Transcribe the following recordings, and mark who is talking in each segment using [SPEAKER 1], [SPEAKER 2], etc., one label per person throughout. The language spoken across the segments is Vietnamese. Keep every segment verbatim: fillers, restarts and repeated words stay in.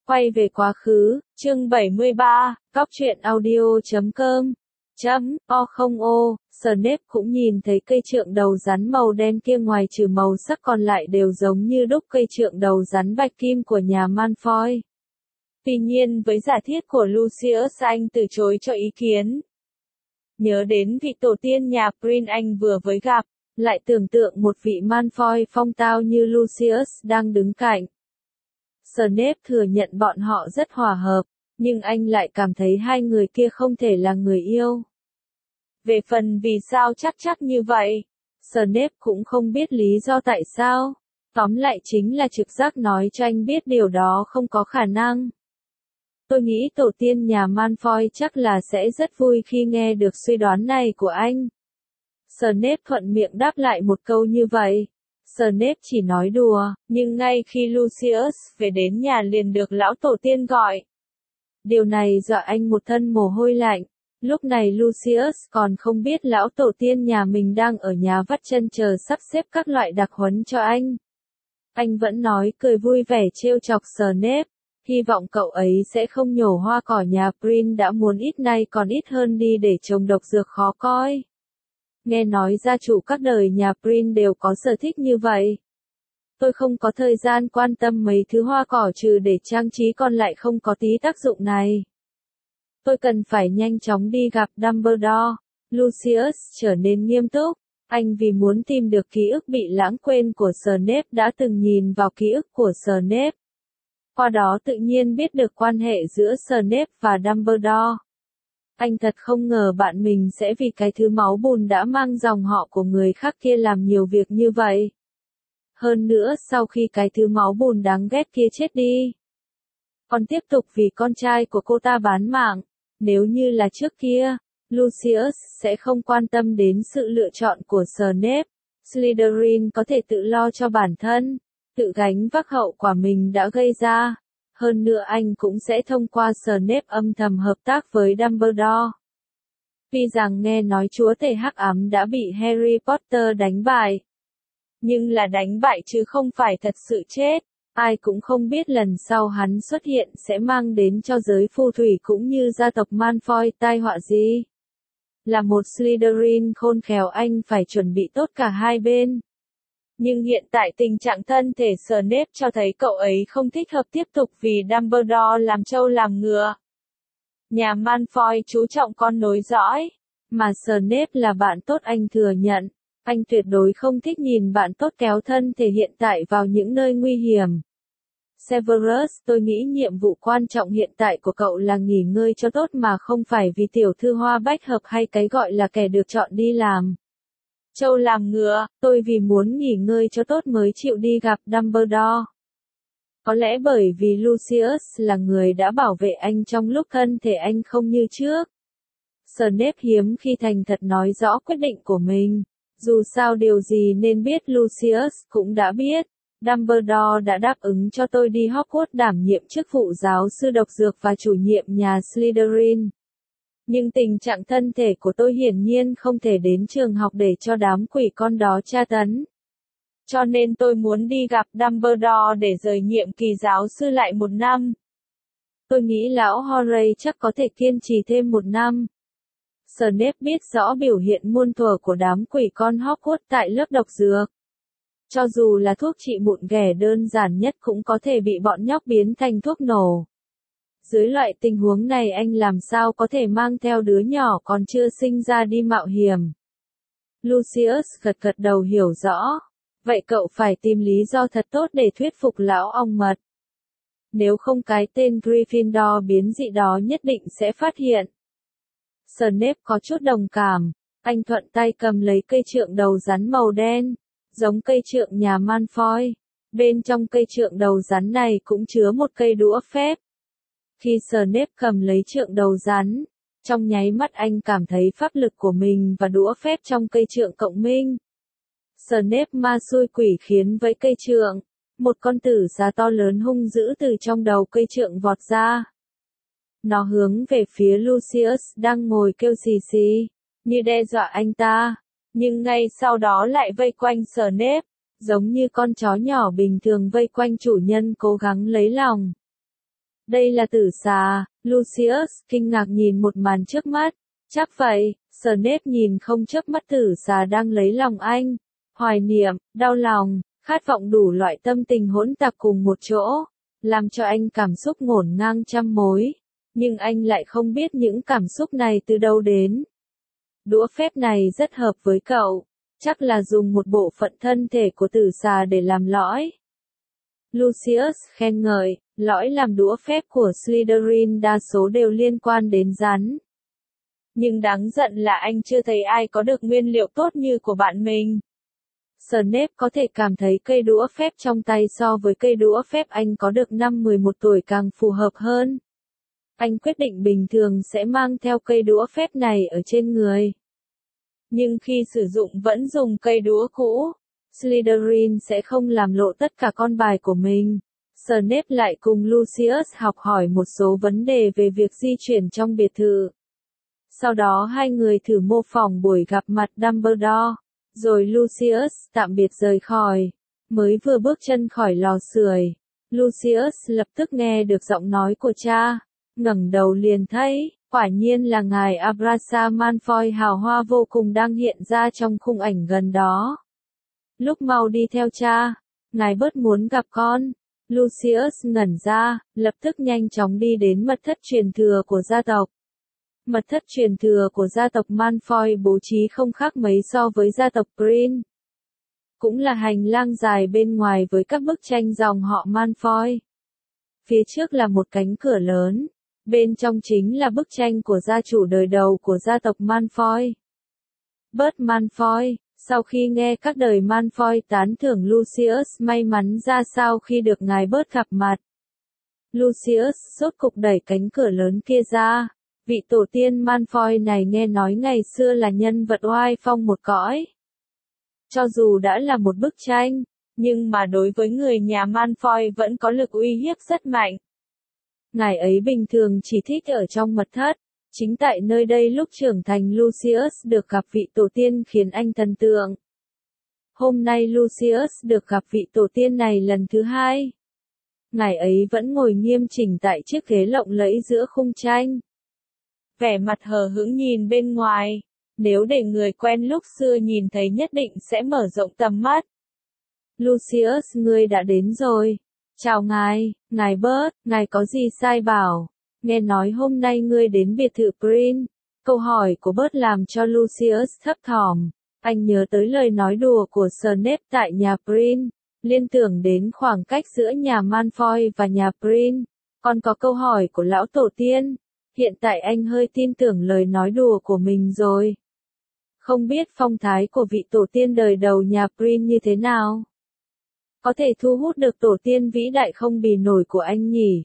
[SPEAKER 1] Quay về quá khứ, chương bảy mươi ba, Cóc truyện audio chấm com. Chấm, o không ô, Snape cũng nhìn thấy cây trượng đầu rắn màu đen kia ngoài trừ màu sắc còn lại đều giống như đúc cây trượng đầu rắn bạch kim của nhà Malfoy. Tuy nhiên với giả thiết của Lucius anh từ chối cho ý kiến. Nhớ đến vị tổ tiên nhà Prin anh vừa mới gặp, lại tưởng tượng một vị Malfoy phong tao như Lucius đang đứng cạnh. Snape thừa nhận bọn họ rất hòa hợp, nhưng anh lại cảm thấy hai người kia không thể là người yêu. Về phần vì sao chắc chắc như vậy, Snape cũng không biết lý do tại sao. Tóm lại chính là trực giác nói cho anh biết điều đó không có khả năng. Tôi nghĩ tổ tiên nhà Malfoy chắc là sẽ rất vui khi nghe được suy đoán này của anh. Snape thuận miệng đáp lại một câu như vậy. Snape chỉ nói đùa, nhưng ngay khi Lucius về đến nhà liền được lão tổ tiên gọi. Điều này dọa anh một thân mồ hôi lạnh. Lúc này Lucius còn không biết lão tổ tiên nhà mình đang ở nhà vắt chân chờ sắp xếp các loại đặc huấn cho anh. Anh vẫn nói cười vui vẻ trêu chọc Snape, hy vọng cậu ấy sẽ không nhổ hoa cỏ nhà Prin đã muốn ít nay còn ít hơn đi để trồng độc dược khó coi. Nghe nói gia chủ các đời nhà Prin đều có sở thích như vậy. Tôi không có thời gian quan tâm mấy thứ hoa cỏ trừ để trang trí còn lại không có tí tác dụng này. Tôi cần phải nhanh chóng đi gặp Dumbledore. Lucius trở nên nghiêm túc. Anh vì muốn tìm được ký ức bị lãng quên của Snape đã từng nhìn vào ký ức của Snape. Qua đó tự nhiên biết được quan hệ giữa Snape và Dumbledore. Anh thật không ngờ bạn mình sẽ vì cái thứ máu bùn đã mang dòng họ của người khác kia làm nhiều việc như vậy. Hơn nữa sau khi cái thứ máu bùn đáng ghét kia chết đi, còn tiếp tục vì con trai của cô ta bán mạng. Nếu như là trước kia, Lucius sẽ không quan tâm đến sự lựa chọn của Snape. Slytherin có thể tự lo cho bản thân, tự gánh vác hậu quả mình đã gây ra. Hơn nữa anh cũng sẽ thông qua Snape âm thầm hợp tác với Dumbledore. Tuy rằng nghe nói chúa tể hắc ám đã bị Harry Potter đánh bại, nhưng là đánh bại chứ không phải thật sự chết. Ai cũng không biết lần sau hắn xuất hiện sẽ mang đến cho giới phù thủy cũng như gia tộc Malfoy tai họa gì. Là một Slytherin khôn khéo anh phải chuẩn bị tốt cả hai bên. Nhưng hiện tại tình trạng thân thể Snape cho thấy cậu ấy không thích hợp tiếp tục vì Dumbledore làm trâu làm ngựa. Nhà Malfoy chú trọng con nối dõi, mà Snape là bạn tốt anh thừa nhận. Anh tuyệt đối không thích nhìn bạn tốt kéo thân thể hiện tại vào những nơi nguy hiểm. Severus, tôi nghĩ nhiệm vụ quan trọng hiện tại của cậu là nghỉ ngơi cho tốt mà không phải vì tiểu thư hoa bách hợp hay cái gọi là kẻ được chọn đi làm trâu làm ngựa. Tôi vì muốn nghỉ ngơi cho tốt mới chịu đi gặp Dumbledore. Có lẽ bởi vì Lucius là người đã bảo vệ anh trong lúc thân thể anh không như trước. Snape hiếm khi thành thật nói rõ quyết định của mình. Dù sao điều gì nên biết Lucius cũng đã biết. Dumbledore đã đáp ứng cho tôi đi Hogwarts đảm nhiệm chức vụ giáo sư độc dược và chủ nhiệm nhà Slytherin. Nhưng tình trạng thân thể của tôi hiển nhiên không thể đến trường học để cho đám quỷ con đó tra tấn. Cho nên tôi muốn đi gặp Dumbledore để rời nhiệm kỳ giáo sư lại một năm. Tôi nghĩ lão Harry chắc có thể kiên trì thêm một năm. Snape biết rõ biểu hiện muôn thuở của đám quỷ con Hogwarts tại lớp độc dược. Cho dù là thuốc trị mụn ghẻ đơn giản nhất cũng có thể bị bọn nhóc biến thành thuốc nổ. Dưới loại tình huống này anh làm sao có thể mang theo đứa nhỏ còn chưa sinh ra đi mạo hiểm. Lucius gật gật đầu hiểu rõ. Vậy cậu phải tìm lý do thật tốt để thuyết phục lão ong mật. Nếu không cái tên Gryffindor biến dị đó nhất định sẽ phát hiện. Snape có chút đồng cảm. Anh thuận tay cầm lấy cây trượng đầu rắn màu đen, giống cây trượng nhà Malfoy. Bên trong cây trượng đầu rắn này cũng chứa một cây đũa phép. Khi Snape cầm lấy trượng đầu rắn, trong nháy mắt anh cảm thấy pháp lực của mình và đũa phép trong cây trượng cộng minh. Snape ma xui quỷ khiến với cây trượng, một con tử già to lớn hung dữ từ trong đầu cây trượng vọt ra. Nó hướng về phía Lucius đang ngồi kêu xì xì, như đe dọa anh ta, nhưng ngay sau đó lại vây quanh Snape, giống như con chó nhỏ bình thường vây quanh chủ nhân cố gắng lấy lòng. Đây là tử xà, Lucius kinh ngạc nhìn một màn trước mắt. Chắc vậy, Snape nhìn không chớp mắt tử xà đang lấy lòng anh. Hoài niệm, đau lòng, khát vọng đủ loại tâm tình hỗn tạp cùng một chỗ, làm cho anh cảm xúc ngổn ngang trăm mối. Nhưng anh lại không biết những cảm xúc này từ đâu đến. Đũa phép này rất hợp với cậu, chắc là dùng một bộ phận thân thể của tử xà để làm lõi. Lucius khen ngợi, lõi làm đũa phép của Slytherin đa số đều liên quan đến rắn. Nhưng đáng giận là anh chưa thấy ai có được nguyên liệu tốt như của bạn mình. Snape có thể cảm thấy cây đũa phép trong tay so với cây đũa phép anh có được năm mười một tuổi càng phù hợp hơn. Anh quyết định bình thường sẽ mang theo cây đũa phép này ở trên người. Nhưng khi sử dụng vẫn dùng cây đũa cũ, Slytherin sẽ không làm lộ tất cả con bài của mình. Snape lại cùng Lucius học hỏi một số vấn đề về việc di chuyển trong biệt thự. Sau đó hai người thử mô phỏng buổi gặp mặt Dumbledore, rồi Lucius tạm biệt rời khỏi. Mới vừa bước chân khỏi lò sưởi, Lucius lập tức nghe được giọng nói của cha. Ngẩng đầu liền thấy, quả nhiên là ngài Abraham Malfoy hào hoa vô cùng đang hiện ra trong khung ảnh gần đó. Lúc mau đi theo cha, ngài bớt muốn gặp con. Lucius ngẩn ra, lập tức nhanh chóng đi đến mật thất truyền thừa của gia tộc. Mật thất truyền thừa của gia tộc Malfoy bố trí không khác mấy so với gia tộc Green. Cũng là hành lang dài bên ngoài với các bức tranh dòng họ Malfoy. Phía trước là một cánh cửa lớn. Bên trong chính là bức tranh của gia chủ đời đầu của gia tộc Malfoy. Bert Malfoy, sau khi nghe các đời Malfoy tán thưởng Lucius may mắn ra sao khi được ngài Bert gặp mặt. Lucius rốt cục đẩy cánh cửa lớn kia ra. Vị tổ tiên Malfoy này nghe nói ngày xưa là nhân vật oai phong một cõi. Cho dù đã là một bức tranh, nhưng mà đối với người nhà Malfoy vẫn có lực uy hiếp rất mạnh. Ngài ấy bình thường chỉ thích ở trong mật thất, chính tại nơi đây lúc trưởng thành Lucius được gặp vị tổ tiên khiến anh thần tượng. Hôm nay Lucius được gặp vị tổ tiên này lần thứ hai. Ngài ấy vẫn ngồi nghiêm chỉnh tại chiếc ghế lộng lẫy giữa khung tranh. Vẻ mặt hờ hững nhìn bên ngoài, nếu để người quen lúc xưa nhìn thấy nhất định sẽ mở rộng tầm mắt. Lucius, ngươi đã đến rồi. Chào ngài, ngài Bert, ngài có gì sai bảo? Nghe nói hôm nay ngươi đến biệt thự Green. Câu hỏi của Bert làm cho Lucius thấp thỏm. Anh nhớ tới lời nói đùa của Snape tại nhà Green, liên tưởng đến khoảng cách giữa nhà Malfoy và nhà Green. Còn có câu hỏi của lão tổ tiên. Hiện tại anh hơi tin tưởng lời nói đùa của mình rồi. Không biết phong thái của vị tổ tiên đời đầu nhà Green như thế nào? Có thể thu hút được tổ tiên vĩ đại không bì nổi của anh nhỉ?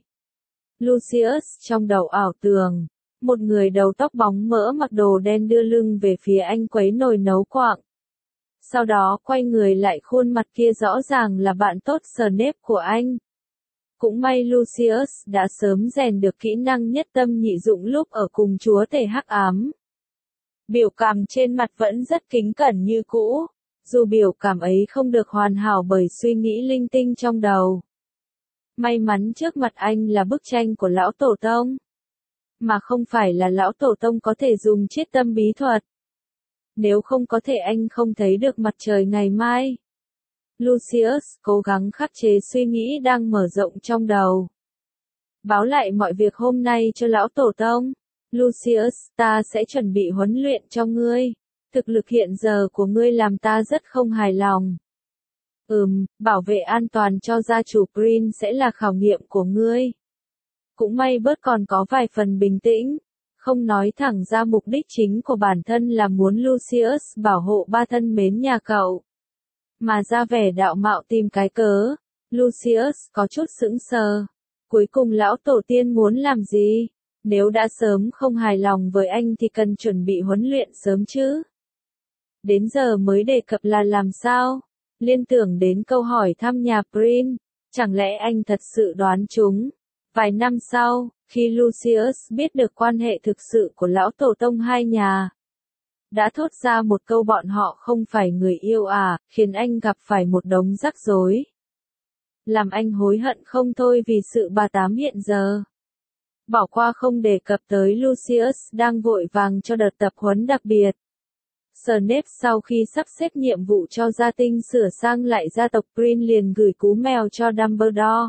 [SPEAKER 1] Lucius trong đầu ảo tưởng. Một người đầu tóc bóng mỡ mặc đồ đen đưa lưng về phía anh quấy nồi nấu quạng. Sau đó quay người lại khuôn mặt kia rõ ràng là bạn tốt Snape của anh. Cũng may Lucius đã sớm rèn được kỹ năng nhất tâm nhị dụng lúc ở cùng chúa tể hắc ám. Biểu cảm trên mặt vẫn rất kính cẩn như cũ, dù biểu cảm ấy không được hoàn hảo bởi suy nghĩ linh tinh trong đầu. May mắn trước mặt anh là bức tranh của lão tổ tông, mà không phải là lão tổ tông có thể dùng chiết tâm bí thuật. Nếu không có thể anh không thấy được mặt trời ngày mai. Lucius cố gắng khắc chế suy nghĩ đang mở rộng trong đầu. Báo lại mọi việc hôm nay cho lão tổ tông. Lucius, ta sẽ chuẩn bị huấn luyện cho ngươi. Thực lực hiện giờ của ngươi làm ta rất không hài lòng. Ừm, bảo vệ an toàn cho gia chủ Green sẽ là khảo nghiệm của ngươi. Cũng may bớt còn có vài phần bình tĩnh. Không nói thẳng ra mục đích chính của bản thân là muốn Lucius bảo hộ ba thân mến nhà cậu. Mà ra vẻ đạo mạo tìm cái cớ. Lucius có chút sững sờ. Cuối cùng lão tổ tiên muốn làm gì? Nếu đã sớm không hài lòng với anh thì cần chuẩn bị huấn luyện sớm chứ. Đến giờ mới đề cập là làm sao? Liên tưởng đến câu hỏi thăm nhà Green. Chẳng lẽ anh thật sự đoán chúng? Vài năm sau, khi Lucius biết được quan hệ thực sự của lão tổ tông hai nhà, đã thốt ra một câu bọn họ không phải người yêu à, khiến anh gặp phải một đống rắc rối. Làm anh hối hận không thôi vì sự bà tám hiện giờ. Bỏ qua không đề cập tới Lucius đang vội vàng cho đợt tập huấn đặc biệt. Snape sau khi sắp xếp nhiệm vụ cho gia tinh sửa sang lại gia tộc Green liền gửi cú mèo cho Dumbledore.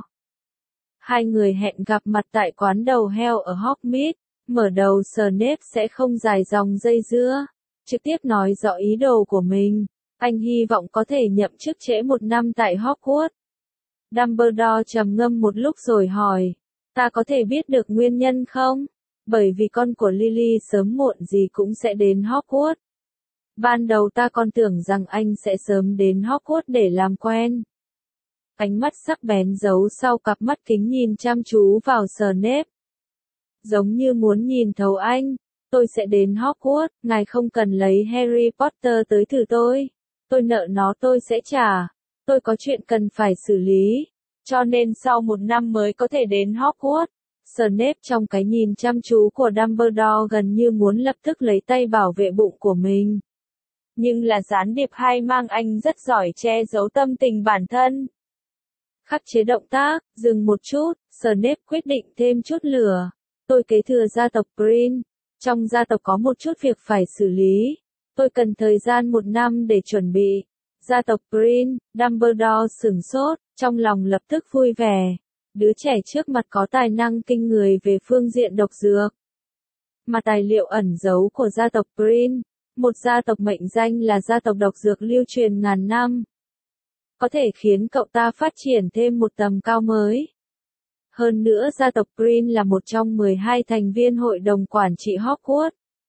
[SPEAKER 1] Hai người hẹn gặp mặt tại quán đầu heo ở Hogsmeade. Mở đầu Snape sẽ không dài dòng dây dưa, trực tiếp nói rõ ý đồ của mình. Anh hy vọng có thể nhậm chức trễ một năm tại Hogwarts. Dumbledore trầm ngâm một lúc rồi hỏi, ta có thể biết được nguyên nhân không? Bởi vì con của Lily sớm muộn gì cũng sẽ đến Hogwarts. Ban đầu ta còn tưởng rằng anh sẽ sớm đến Hogwarts để làm quen. Ánh mắt sắc bén giấu sau cặp mắt kính nhìn chăm chú vào Snape. Giống như muốn nhìn thấu anh. Tôi sẽ đến Hogwarts, ngài không cần lấy Harry Potter tới thử tôi. Tôi nợ nó tôi sẽ trả. Tôi có chuyện cần phải xử lý. Cho nên sau một năm mới có thể đến Hogwarts. Snape trong cái nhìn chăm chú của Dumbledore gần như muốn lập tức lấy tay bảo vệ bụng của mình. Nhưng là gián điệp hay mang anh rất giỏi che giấu tâm tình bản thân. Khắc chế động tác, dừng một chút, Snape quyết định thêm chút lửa. Tôi kế thừa gia tộc Green. Trong gia tộc có một chút việc phải xử lý. Tôi cần thời gian một năm để chuẩn bị. Gia tộc Green, Dumbledore sửng sốt, trong lòng lập tức vui vẻ. Đứa trẻ trước mặt có tài năng kinh người về phương diện độc dược. Mà tài liệu ẩn giấu của gia tộc Green, một gia tộc mệnh danh là gia tộc độc dược lưu truyền ngàn năm, có thể khiến cậu ta phát triển thêm một tầm cao mới. Hơn nữa gia tộc Green là một trong mười hai thành viên hội đồng quản trị Hogwarts.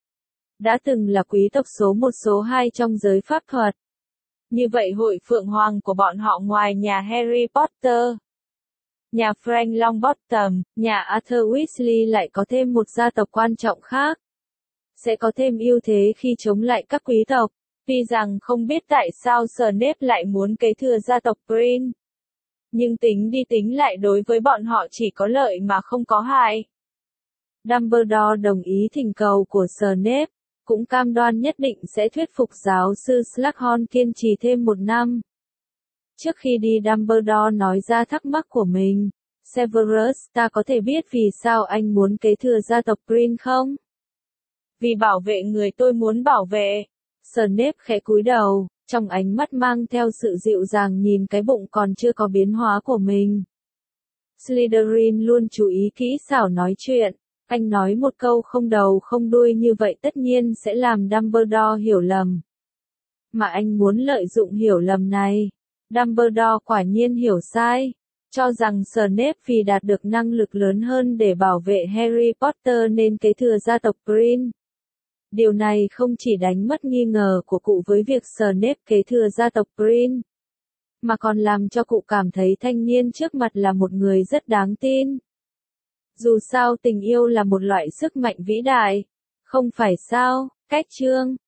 [SPEAKER 1] Đã từng là quý tộc số một số hai trong giới pháp thuật. Như vậy hội phượng hoàng của bọn họ ngoài nhà Harry Potter, nhà Frank Longbottom, nhà Arthur Weasley lại có thêm một gia tộc quan trọng khác. Sẽ có thêm ưu thế khi chống lại các quý tộc. Tuy rằng không biết tại sao Snape lại muốn kế thừa gia tộc Green. Nhưng tính đi tính lại đối với bọn họ chỉ có lợi mà không có hại. Dumbledore đồng ý thỉnh cầu của Snape, cũng cam đoan nhất định sẽ thuyết phục giáo sư Slughorn kiên trì thêm một năm. Trước khi đi Dumbledore nói ra thắc mắc của mình. Severus, ta có thể biết vì sao anh muốn kế thừa gia tộc Green không? Vì bảo vệ người tôi muốn bảo vệ. Snape khẽ cúi đầu, trong ánh mắt mang theo sự dịu dàng nhìn cái bụng còn chưa có biến hóa của mình. Slytherin luôn chú ý kỹ xảo nói chuyện. Anh nói một câu không đầu không đuôi như vậy tất nhiên sẽ làm Dumbledore hiểu lầm. Mà anh muốn lợi dụng hiểu lầm này. Dumbledore quả nhiên hiểu sai. Cho rằng Snape vì đạt được năng lực lớn hơn để bảo vệ Harry Potter nên kế thừa gia tộc Green. Điều này không chỉ đánh mất nghi ngờ của cụ với việc Snape kế thừa gia tộc Green, mà còn làm cho cụ cảm thấy thanh niên trước mặt là một người rất đáng tin. Dù sao tình yêu là một loại sức mạnh vĩ đại, không phải sao? Cách chương